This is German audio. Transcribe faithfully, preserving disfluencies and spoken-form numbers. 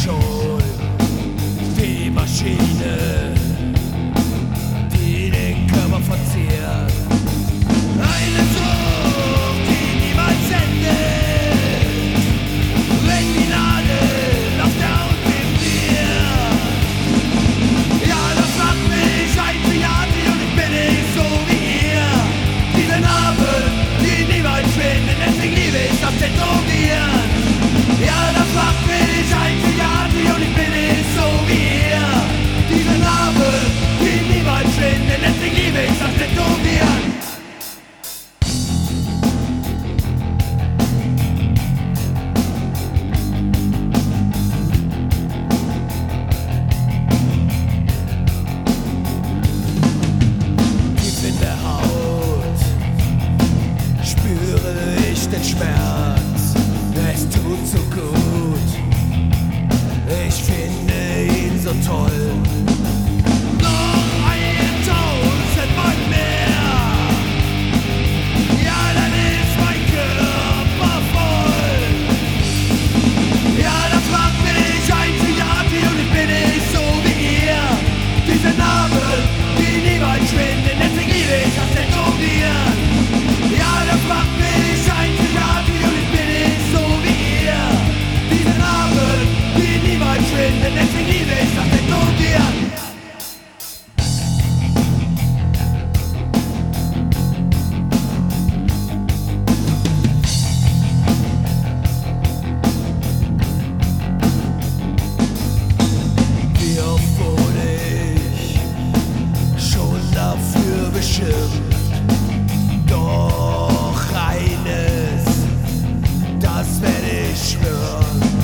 schon die Maschine, die den Körper verzehrt. Eine Sucht, die niemals endet, wenn die Nadel auf der Haut vibriert. Ja, das macht mich einzigartig und ich bin nicht so wie ihr. Diese Narbe, die niemals schwindet, deswegen liebe ich das Tätowieren. Ja, das macht mich einzigartig und ich bin nicht so wie ihr. Diese Narbe, die niemals schwindet, deswegen liebe ich das Tätowieren. Tief in der Haut spüre ich den Schmerz, es tut so gut, ich finde ihn so toll. Noch ein tausendmal mehr, ja, dann ist mein Körper voll. Ja, das macht mich einzigartig und ich bin nicht so wie ihr. Diese Narbe, die niemals schwindet, deswegen liebe ich das Tätowieren. Ja, das macht mich einzigartig und ich bin nicht so wie ihr. Diese Narbe, die niemals schwindet, deswegen liebe ich das Tätowieren. Wie oft wurde ich schon dafür beschimpft? Doch eines, das werde ich schwören.